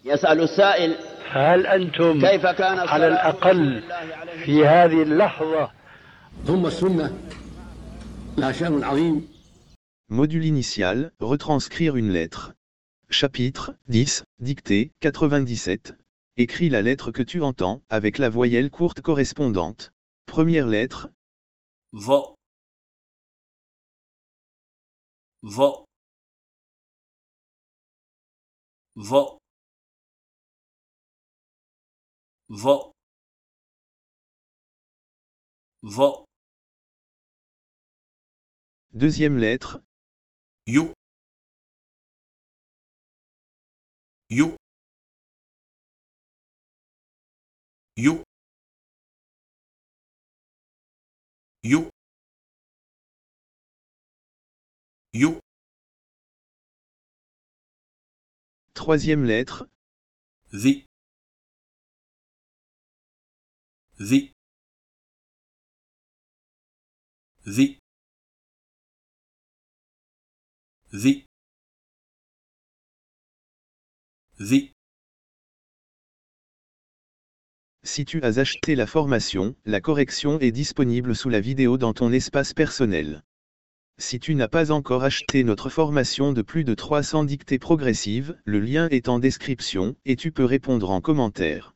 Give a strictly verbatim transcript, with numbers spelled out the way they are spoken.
يسأل السائل هل أنتم كيف كان على الأقل في هذه اللحظة؟ ثم السنة لها شأن عظيم. Module initial, retranscrire une lettre. Chapitre dix, dictée quatre-vingt-dix-sept. Écris la lettre que tu entends, avec la voyelle courte correspondante. Première lettre. Va. Va. Va. Va. Va. Deuxième lettre. You. You. You. You. You. Troisième lettre. The. The. The. The. The. Si tu as acheté la formation, la correction est disponible sous la vidéo dans ton espace personnel. Si tu n'as pas encore acheté notre formation de plus de trois cents dictées progressives, le lien est en description, et tu peux répondre en commentaire.